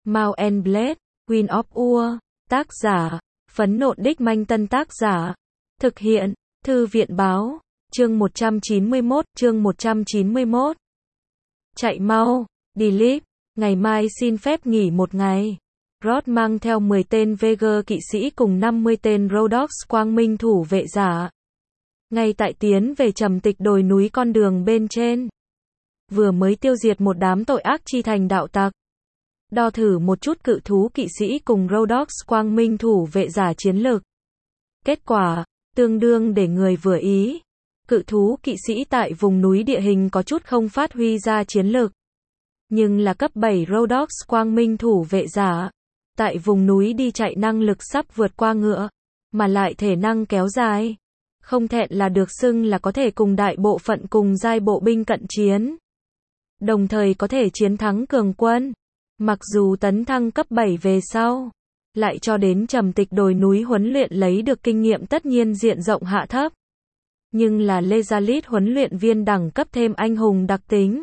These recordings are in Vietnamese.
Mount and Blade, Queen of Ur, tác giả, Phấn Nộn Đích Manh Tân tác giả, thực hiện, Thư viện báo, chương 191, Chạy mau, Delete, ngày mai xin phép nghỉ một ngày. Rod mang theo 10 tên Veger kỵ sĩ cùng 50 tên Rhodoks quang minh thủ vệ giả. Ngay tại tiến về trầm tịch đồi núi con đường bên trên. Vừa mới tiêu diệt một đám tội ác chi thành đạo tặc. Đo thử một chút cự thú kỵ sĩ cùng Rhodoks quang minh thủ vệ giả chiến lược. Kết quả, tương đương để người vừa ý. Cự thú kỵ sĩ tại vùng núi địa hình có chút không phát huy ra chiến lược. Nhưng là cấp 7 Rhodoks quang minh thủ vệ giả. Tại vùng núi đi chạy năng lực sắp vượt qua ngựa. Mà lại thể năng kéo dài. Không thẹn là được xưng là có thể cùng đại bộ phận cùng giai bộ binh cận chiến. Đồng thời có thể chiến thắng cường quân. Mặc dù tấn thăng cấp 7 về sau, lại cho đến trầm tịch đồi núi huấn luyện lấy được kinh nghiệm tất nhiên diện rộng hạ thấp. Nhưng là Lezalit huấn luyện viên đẳng cấp thêm anh hùng đặc tính.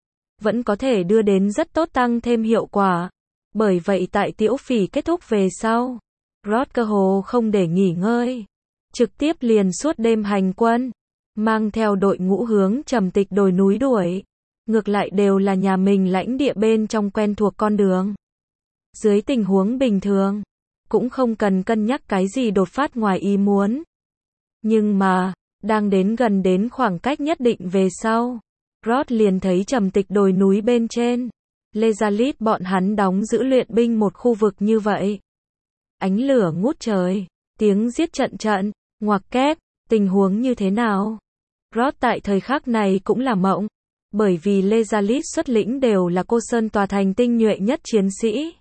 Vẫn có thể đưa đến rất tốt tăng thêm hiệu quả. Bởi vậy tại Tiễu Phỉ kết thúc về sau, Rod cơ hồ không để nghỉ ngơi. Trực tiếp liền suốt đêm hành quân. Mang theo đội ngũ hướng trầm tịch đồi núi đuổi. Ngược lại đều là nhà mình lãnh địa bên trong quen thuộc con đường. Dưới tình huống bình thường, cũng không cần cân nhắc cái gì đột phát ngoài ý muốn. Nhưng mà, đang đến gần đến khoảng cách nhất định về sau, Rod liền thấy trầm tịch đồi núi bên trên. Lezalit bọn hắn đóng giữ luyện binh một khu vực như vậy. Ánh lửa ngút trời, tiếng giết trận trận, ngoặc kép, tình huống như thế nào? Rod tại thời khắc này cũng là mộng. Bởi vì Lezalit xuất lĩnh đều là cô sơn tòa thành tinh nhuệ nhất chiến sĩ.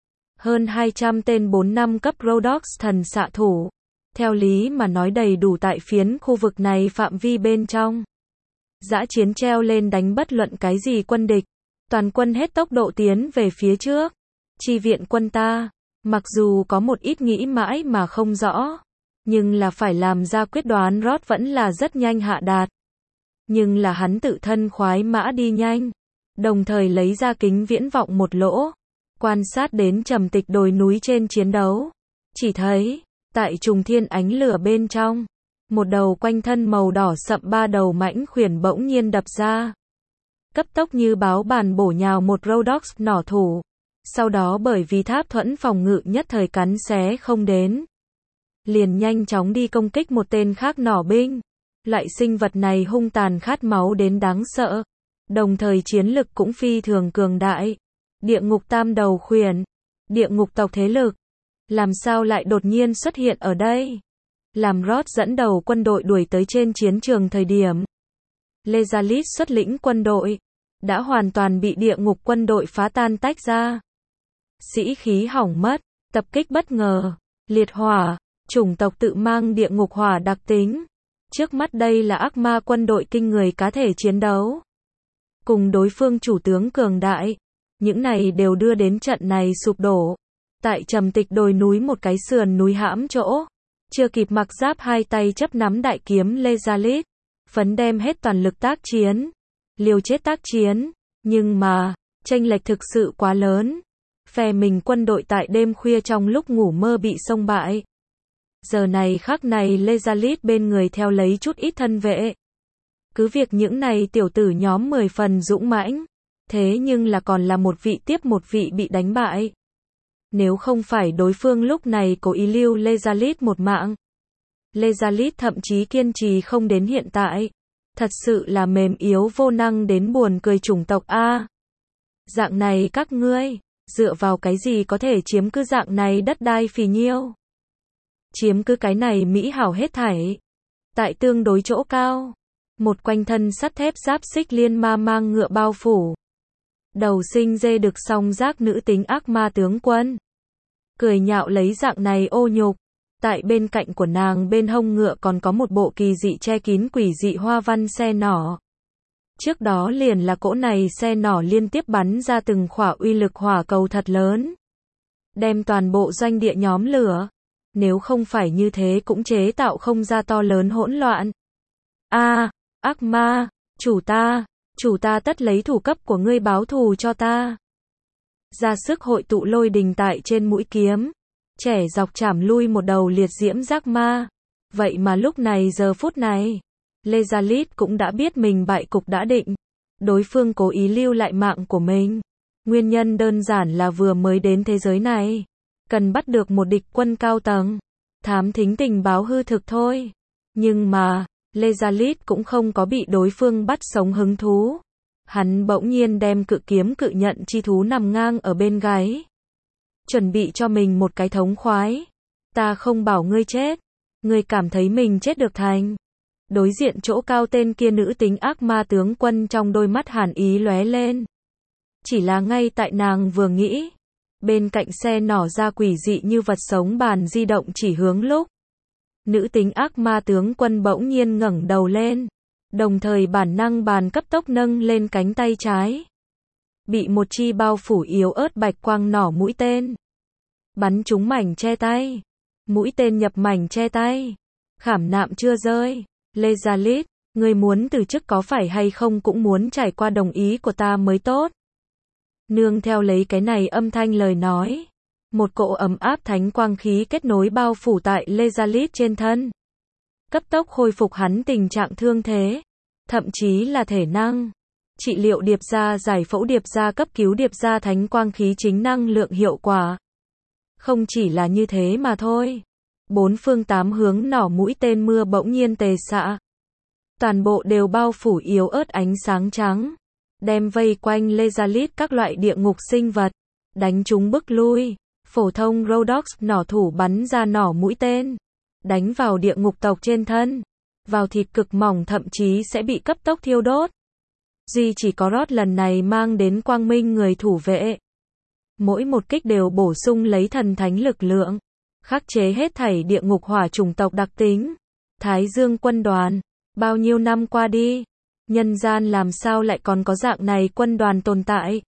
Hơn 200 tên 4-5 cấp Rhodoks thần xạ thủ. Theo lý mà nói đầy đủ tại phiến khu vực này phạm vi bên trong. Dã chiến treo lên đánh bất luận cái gì quân địch. Toàn quân hết tốc độ tiến về phía trước. Chi viện quân ta. Mặc dù có một ít nghĩ mãi mà không rõ. Nhưng là phải làm ra quyết đoán Rod vẫn là rất nhanh hạ đạt. Nhưng là hắn tự thân khoái mã đi nhanh. Đồng thời lấy ra kính viễn vọng một lỗ. Quan sát đến trầm tịch đồi núi trên chiến đấu. Chỉ thấy, tại trùng thiên ánh lửa bên trong. Một đầu quanh thân màu đỏ sậm ba đầu mãnh khuyển bỗng nhiên đập ra. Cấp tốc như báo bàn bổ nhào một Rhodoks nỏ thủ. Sau đó bởi vì tháp thuẫn phòng ngự nhất thời cắn xé không đến. Liền nhanh chóng đi công kích một tên khác nỏ binh. Loại sinh vật này hung tàn khát máu đến đáng sợ. Đồng thời chiến lực cũng phi thường cường đại. Địa ngục tam đầu khuyển. Địa ngục tộc thế lực. Làm sao lại đột nhiên xuất hiện ở đây? Làm Rod dẫn đầu quân đội đuổi tới trên chiến trường thời điểm. Lezalit xuất lĩnh quân đội. Đã hoàn toàn bị địa ngục quân đội phá tan tách ra. Sĩ khí hỏng mất. Tập kích bất ngờ. Liệt hỏa. Chủng tộc tự mang địa ngục hỏa đặc tính. Trước mắt đây là ác ma quân đội kinh người cá thể chiến đấu. Cùng đối phương chủ tướng cường đại. Những này đều đưa đến trận này sụp đổ. Tại trầm tịch đồi núi một cái sườn núi hãm chỗ. Chưa kịp mặc giáp hai tay chấp nắm đại kiếm Lezalit. Phấn đem hết toàn lực tác chiến. Liều chết tác chiến. Nhưng mà, chênh lệch thực sự quá lớn. Phe mình quân đội tại đêm khuya trong lúc ngủ mơ bị xông bại. Giờ này khắc này Lezalit bên người theo lấy chút ít thân vệ. Cứ việc những này tiểu tử nhóm 10 phần dũng mãnh. Thế nhưng là còn là một vị tiếp một vị bị đánh bại. Nếu không phải đối phương lúc này cố ý lưu Lezalit một mạng. Lezalit thậm chí kiên trì không đến hiện tại. Thật sự là mềm yếu vô năng đến buồn cười chủng tộc A. Dạng này các ngươi, dựa vào cái gì có thể chiếm cứ dạng này đất đai phì nhiêu? Chiếm cứ cái này mỹ hảo hết thảy. Tại tương đối chỗ cao, một quanh thân sắt thép giáp xích liên ma mang ngựa bao phủ. Đầu sinh dê được song giác nữ tính ác ma tướng quân. Cười nhạo lấy dạng này ô nhục. Tại bên cạnh của nàng bên hông ngựa còn có một bộ kỳ dị che kín quỷ dị hoa văn xe nỏ. Trước đó liền là cỗ này xe nỏ liên tiếp bắn ra từng khỏa uy lực hỏa cầu thật lớn. Đem toàn bộ doanh địa nhóm lửa. Nếu không phải như thế cũng chế tạo không ra to lớn hỗn loạn. Ác ma, chủ ta tất lấy thủ cấp của ngươi báo thù cho ta. ra sức hội tụ lôi đình tại trên mũi kiếm, trẻ dọc chảm lui một đầu liệt diễm giác ma. Vậy mà lúc này giờ phút này, Lezalit cũng đã biết mình bại cục đã định. Đối phương cố ý lưu lại mạng của mình. Nguyên nhân đơn giản là vừa mới đến thế giới này, cần bắt được một địch quân cao tầng, thám thính tình báo hư thực thôi. Nhưng mà, Lezalit cũng không có bị đối phương bắt sống hứng thú. Hắn bỗng nhiên đem cự kiếm cự nhận chi thú nằm ngang ở bên gáy. Chuẩn bị cho mình một cái thống khoái. Ta không bảo ngươi chết. Ngươi cảm thấy mình chết được thành. Đối diện chỗ cao tên kia nữ tính ác ma tướng quân trong đôi mắt hàn ý lóe lên. Chỉ là ngay tại nàng vừa nghĩ, bên cạnh xe nỏ ra quỷ dị như vật sống bàn di động chỉ hướng lúc. Nữ tính ác ma tướng quân bỗng nhiên ngẩng đầu lên, đồng thời bản năng bàn cấp tốc nâng lên cánh tay trái. Bị một chi bao phủ yếu ớt bạch quang nỏ mũi tên. Bắn trúng mảnh che tay. Mũi tên nhập mảnh che tay. Khảm nạm chưa rơi. Lezalit, ngươi muốn từ chức có phải hay không cũng muốn trải qua đồng ý của ta mới tốt. Nương theo lấy cái này âm thanh lời nói. Một cỗ ấm áp thánh quang khí kết nối bao phủ tại Lezalit trên thân. Cấp tốc khôi phục hắn tình trạng thương thế. Thậm chí là thể năng. Trị liệu điệp ra giải phẫu điệp ra cấp cứu điệp ra thánh quang khí chính năng lượng hiệu quả. Không chỉ là như thế mà thôi. Bốn phương tám hướng nỏ mũi tên mưa bỗng nhiên tề xạ. Toàn bộ đều bao phủ yếu ớt ánh sáng trắng. Đem vây quanh Lezalit các loại địa ngục sinh vật. Đánh chúng bức lui. Phổ thông Rhodox nỏ thủ bắn ra nỏ mũi tên. Đánh vào địa ngục tộc trên thân. Vào thịt cực mỏng thậm chí sẽ bị cấp tốc thiêu đốt. Duy chỉ có Rod lần này mang đến quang minh người thủ vệ. Mỗi một kích đều bổ sung lấy thần thánh lực lượng. Khắc chế hết thảy địa ngục hỏa chủng tộc đặc tính. Thái Dương quân đoàn. Bao nhiêu năm qua đi. Nhân gian làm sao lại còn có dạng này quân đoàn tồn tại.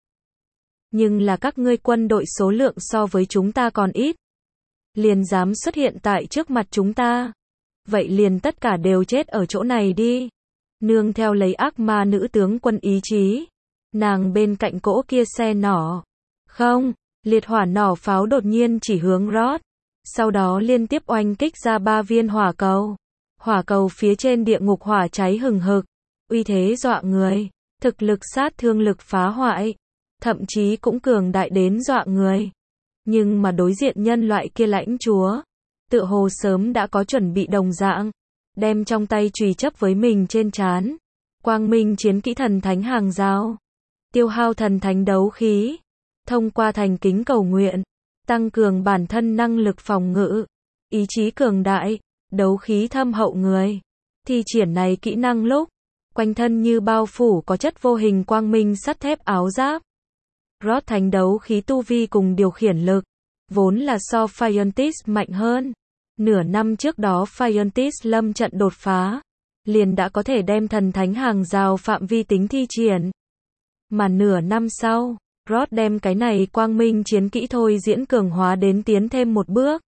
Nhưng là các ngươi quân đội số lượng so với chúng ta còn ít. Liền dám xuất hiện tại trước mặt chúng ta. Vậy liền tất cả đều chết ở chỗ này đi. Nương theo lấy ác ma nữ tướng quân ý chí. Nàng bên cạnh cỗ kia xe nỏ. Không, liệt hỏa nỏ pháo đột nhiên chỉ hướng Rod. Sau đó liên tiếp oanh kích ra 3 viên hỏa cầu. Hỏa cầu phía trên địa ngục hỏa cháy hừng hực. Uy thế dọa người. Thực lực sát thương lực phá hoại. Thậm chí cũng cường đại đến dọa người. Nhưng mà đối diện nhân loại kia lãnh chúa. Tựa hồ sớm đã có chuẩn bị đồng dạng. Đem trong tay chùy chấp với mình trên trán. Quang minh chiến kỹ thần thánh hàng rào. Tiêu hao thần thánh đấu khí. Thông qua thành kính cầu nguyện. Tăng cường bản thân năng lực phòng ngự. Ý chí cường đại. Đấu khí thâm hậu người. Thi triển này kỹ năng lúc. Quanh thân như bao phủ có chất vô hình quang minh sắt thép áo giáp. Rod thánh đấu khí tu vi cùng điều khiển lực. Vốn là so Fiontis mạnh hơn. Nửa năm trước đó Fiontis lâm trận đột phá. Liền đã có thể đem thần thánh hàng rào phạm vi tính thi triển. Mà nửa năm sau, Rod đem cái này quang minh chiến kỹ thôi diễn cường hóa đến tiến thêm một bước.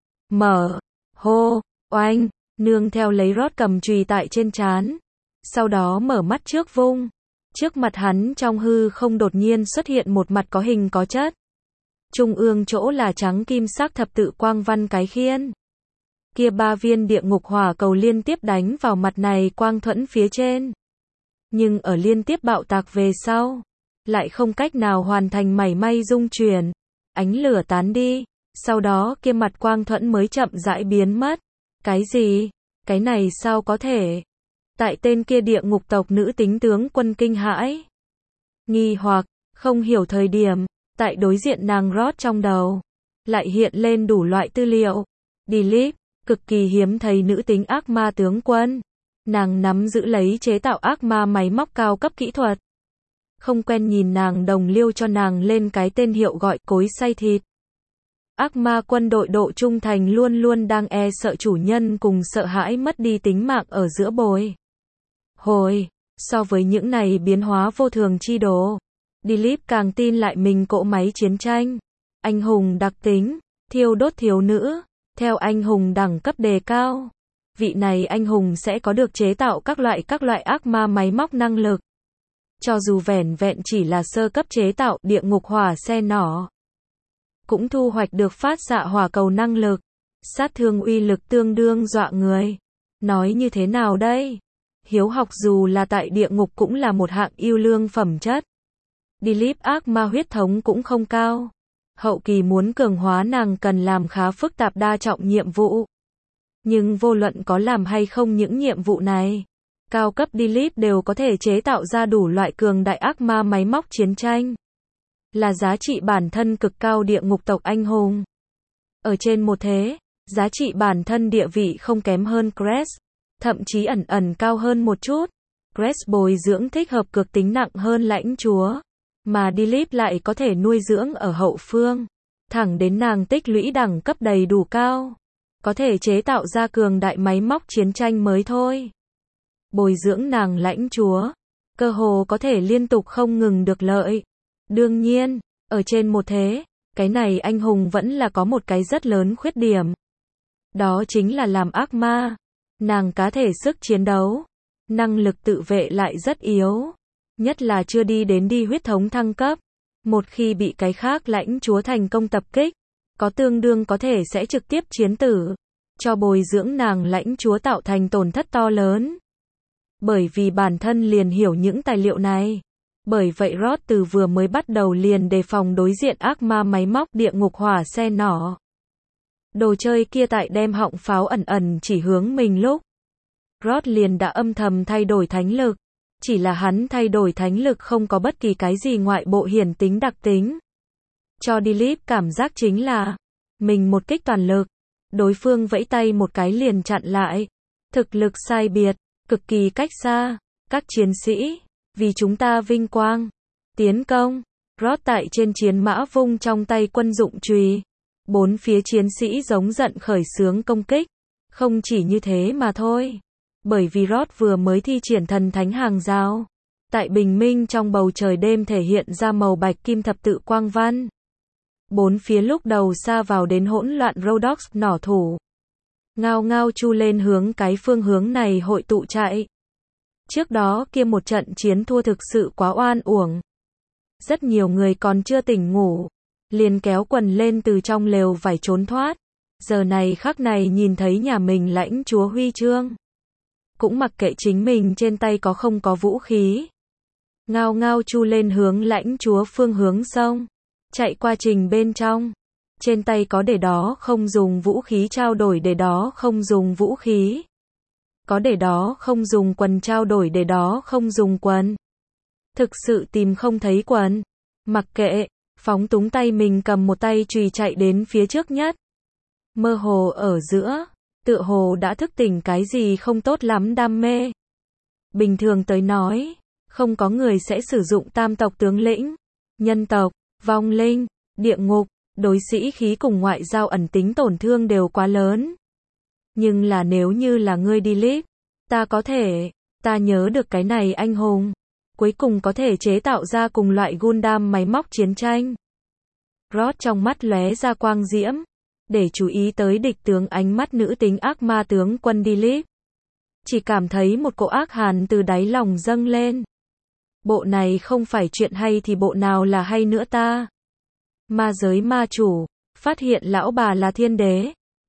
Mở, hô, oanh, nương theo lấy Rod cầm chùy tại trên trán. Sau đó mở mắt trước vung. Trước mặt hắn trong hư không đột nhiên xuất hiện một mặt có hình có chất. Trung ương chỗ là trắng kim sắc thập tự quang văn cái khiên. Kia 3 viên địa ngục hỏa cầu liên tiếp đánh vào mặt này quang thuẫn phía trên. Nhưng ở liên tiếp bạo tạc về sau, lại không cách nào hoàn thành mảy may dung chuyển. Ánh lửa tán đi, sau đó kia mặt quang thuẫn mới chậm rãi biến mất. Cái gì? Cái này sao có thể? Tại tên kia địa ngục tộc nữ tính tướng quân kinh hãi. Nghi hoặc, không hiểu thời điểm, tại đối diện nàng Rod trong đầu. Lại hiện lên đủ loại tư liệu. Delete, cực kỳ hiếm thấy nữ tính ác ma tướng quân. Nàng nắm giữ lấy chế tạo ác ma máy móc cao cấp kỹ thuật. Không quen nhìn nàng đồng liêu cho nàng lên cái tên hiệu gọi cối xay thịt. Ác ma quân đội độ trung thành luôn luôn đang e sợ chủ nhân cùng sợ hãi mất đi tính mạng ở giữa bồi hồi. So với những này biến hóa vô thường chi đồ, Delete càng tin lại mình cỗ máy chiến tranh. Anh hùng đặc tính, thiêu đốt thiếu nữ. Theo anh hùng đẳng cấp đề cao, vị này anh hùng sẽ có được chế tạo các loại ác ma máy móc năng lực. Cho dù vẻn vẹn chỉ là sơ cấp chế tạo địa ngục hỏa xe nỏ, cũng thu hoạch được phát xạ hỏa cầu năng lực, sát thương uy lực tương đương dọa người. Nói như thế nào đây? Hiếu học dù là tại địa ngục cũng là một hạng yêu lương phẩm chất. Dilip ác ma huyết thống cũng không cao. Hậu kỳ muốn cường hóa nàng cần làm khá phức tạp đa trọng nhiệm vụ. Nhưng vô luận có làm hay không những nhiệm vụ này, cao cấp Dilip đều có thể chế tạo ra đủ loại cường đại ác ma máy móc chiến tranh. Là giá trị bản thân cực cao địa ngục tộc anh hùng. Ở trên một thế, giá trị bản thân địa vị không kém hơn Crest, thậm chí ẩn ẩn cao hơn một chút. Crest bồi dưỡng thích hợp cực tính nặng hơn lãnh chúa, mà Dilip lại có thể nuôi dưỡng ở hậu phương, thẳng đến nàng tích lũy đẳng cấp đầy đủ cao, có thể chế tạo ra cường đại máy móc chiến tranh mới thôi. Bồi dưỡng nàng lãnh chúa, cơ hồ có thể liên tục không ngừng được lợi. Đương nhiên, ở trên một thế, cái này anh hùng vẫn là có một cái rất lớn khuyết điểm. Đó chính là làm ác ma. Nàng cá thể sức chiến đấu, năng lực tự vệ lại rất yếu. Nhất là chưa đi đến đi huyết thống thăng cấp. Một khi bị cái khác lãnh chúa thành công tập kích, có tương đương có thể sẽ trực tiếp chiến tử, cho bồi dưỡng nàng lãnh chúa tạo thành tổn thất to lớn. Bởi vì bản thân liền hiểu những tài liệu này. Bởi vậy Rod từ vừa mới bắt đầu liền đề phòng đối diện ác ma máy móc địa ngục hỏa xe nỏ. Đồ chơi kia tại đem họng pháo ẩn ẩn chỉ hướng mình lúc, Rod liền đã âm thầm thay đổi thánh lực. Chỉ là hắn thay đổi thánh lực không có bất kỳ cái gì ngoại bộ hiển tính đặc tính. Cho Dilip cảm giác chính là mình một kích toàn lực, đối phương vẫy tay một cái liền chặn lại. Thực lực sai biệt, cực kỳ cách xa. Các chiến sĩ, vì chúng ta vinh quang, tiến công. Rod tại trên chiến mã vung trong tay quân dụng chùy. Bốn phía chiến sĩ giống giận khởi xướng công kích. Không chỉ như thế mà thôi. Bởi vì Rod vừa mới thi triển thần thánh hàng rào. Tại bình minh trong bầu trời đêm thể hiện ra màu bạch kim thập tự quang văn. Bốn phía lúc đầu xa vào đến hỗn loạn Rhodox nỏ thủ. Ngao ngao chu lên hướng cái phương hướng này hội tụ chạy. Trước đó kia một trận chiến thua thực sự quá oan uổng. Rất nhiều người còn chưa tỉnh ngủ, liền kéo quần lên từ trong lều vải trốn thoát. Giờ này khắc này nhìn thấy nhà mình lãnh chúa huy chương, cũng mặc kệ chính mình trên tay có không có vũ khí. Ngao ngao chu lên hướng lãnh chúa phương hướng sông. Chạy qua trình bên trong. Trên tay có để đó không dùng vũ khí trao đổi để đó không dùng vũ khí. Có để đó không dùng quần trao đổi để đó không dùng quần. Thực sự tìm không thấy quần. Mặc kệ, phóng túng tay mình cầm một tay chùy chạy đến phía trước nhất. Mơ hồ ở giữa, tựa hồ đã thức tỉnh cái gì không tốt lắm đam mê. Bình thường tới nói, không có người sẽ sử dụng tam tộc tướng lĩnh, nhân tộc, vong linh, địa ngục, đối sĩ khí cùng ngoại giao ẩn tính tổn thương đều quá lớn. Nhưng là nếu như là ngươi Dilip, ta nhớ được cái này anh hùng, cuối cùng có thể chế tạo ra cùng loại Gundam máy móc chiến tranh. Rod trong mắt lóe ra quang diễm, để chú ý tới địch tướng ánh mắt nữ tính ác ma tướng quân Dilip. Chỉ cảm thấy một cỗ ác hàn từ đáy lòng dâng lên. Bộ này không phải chuyện hay thì bộ nào là hay nữa ta? Ma giới ma chủ, phát hiện lão bà là thiên đế,